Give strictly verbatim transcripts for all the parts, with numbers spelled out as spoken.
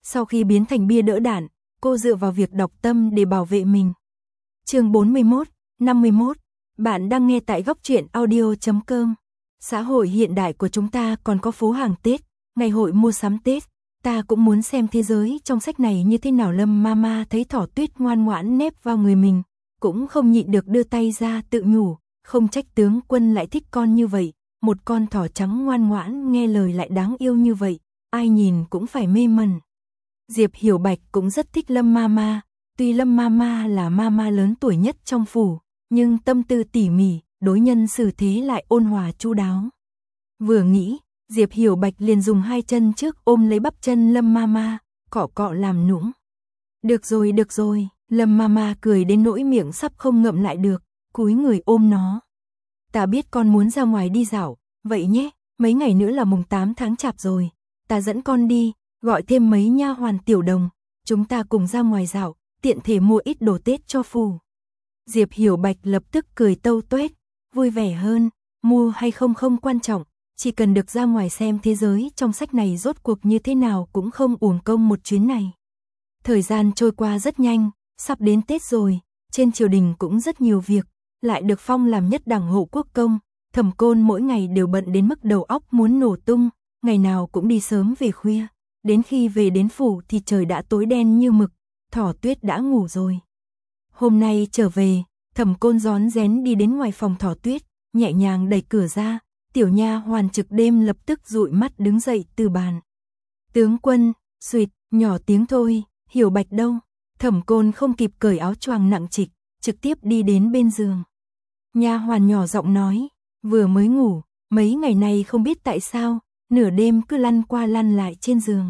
Sau khi biến thành bia đỡ đạn, cô dựa vào việc đọc tâm để bảo vệ mình. Chương bốn mươi mốt, năm mươi mốt. Bạn đang nghe tại góc truyện audio chấm com. Xã hội hiện đại của chúng ta còn có phố hàng Tết, ngày hội mua sắm Tết. Ta cũng muốn xem thế giới trong sách này như thế nào. Lâm Mama thấy Thỏ Tuyết ngoan ngoãn nép vào người mình, cũng không nhịn được đưa tay ra tự nhủ, không trách tướng quân lại thích con như vậy, một con thỏ trắng ngoan ngoãn nghe lời lại đáng yêu như vậy, ai nhìn cũng phải mê mẩn. Diệp Hiểu Bạch cũng rất thích Lâm Mama, tuy Lâm Mama là mama lớn tuổi nhất trong phủ, nhưng tâm tư tỉ mỉ, đối nhân xử thế lại ôn hòa chu đáo. Vừa nghĩ, Diệp Hiểu Bạch liền dùng hai chân trước ôm lấy bắp chân Lâm Mama, cọ cọ làm nũng. Được rồi, được rồi, Lâm Mama cười đến nỗi miệng sắp không ngậm lại được, cúi người ôm nó. Ta biết con muốn ra ngoài đi dạo, vậy nhé, mấy ngày nữa là mùng tám tháng chạp rồi, ta dẫn con đi, gọi thêm mấy nha hoàn tiểu đồng, chúng ta cùng ra ngoài dạo, tiện thể mua ít đồ Tết cho phù. Diệp Hiểu Bạch lập tức cười tâu tuét, vui vẻ hơn, mua hay không không quan trọng, chỉ cần được ra ngoài xem thế giới trong sách này rốt cuộc như thế nào cũng không uổng công một chuyến này. Thời gian trôi qua rất nhanh, sắp đến Tết rồi, trên triều đình cũng rất nhiều việc, lại được phong làm nhất đẳng hộ quốc công, Thẩm Côn mỗi ngày đều bận đến mức đầu óc muốn nổ tung, ngày nào cũng đi sớm về khuya, đến khi về đến phủ thì trời đã tối đen như mực, Thỏ Tuyết đã ngủ rồi. Hôm nay trở về, Thẩm Côn rón rén đi đến ngoài phòng Thỏ Tuyết, nhẹ nhàng đẩy cửa ra, tiểu nha hoàn trực đêm lập tức dụi mắt đứng dậy từ bàn. Tướng quân, suýt, nhỏ tiếng thôi, Hiểu Bạch đâu? Thẩm Côn không kịp cởi áo choàng nặng trịch, trực tiếp đi đến bên giường. Nha hoàn nhỏ giọng nói, vừa mới ngủ, mấy ngày này không biết tại sao, nửa đêm cứ lăn qua lăn lại trên giường.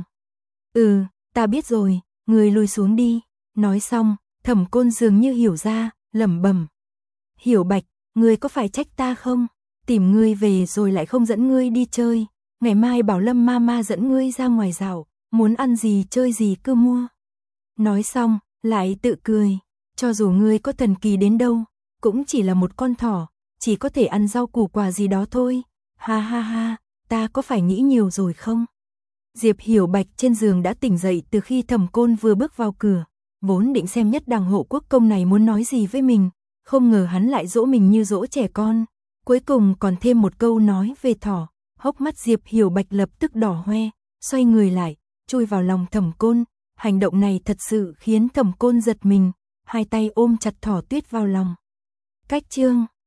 Ừ, ta biết rồi, ngươi lùi xuống đi. Nói xong, Thẩm Côn dường như hiểu ra, lẩm bẩm. Hiểu Bạch, ngươi có phải trách ta không? Tìm ngươi về rồi lại không dẫn ngươi đi chơi, ngày mai bảo Lâm Mama dẫn ngươi ra ngoài dạo, muốn ăn gì chơi gì cứ mua. Nói xong, lại tự cười, cho dù ngươi có thần kỳ đến đâu, cũng chỉ là một con thỏ, chỉ có thể ăn rau củ quả gì đó thôi. Ha ha ha, ta có phải nghĩ nhiều rồi không? Diệp Hiểu Bạch trên giường đã tỉnh dậy từ khi Thẩm Côn vừa bước vào cửa, vốn định xem nhất đẳng hộ quốc công này muốn nói gì với mình, không ngờ hắn lại dỗ mình như dỗ trẻ con, cuối cùng còn thêm một câu nói về thỏ, hốc mắt Diệp Hiểu Bạch lập tức đỏ hoe, xoay người lại, chui vào lòng Thẩm Côn, hành động này thật sự khiến Thẩm Côn giật mình, hai tay ôm chặt Thỏ Tuyết vào lòng. Cách chương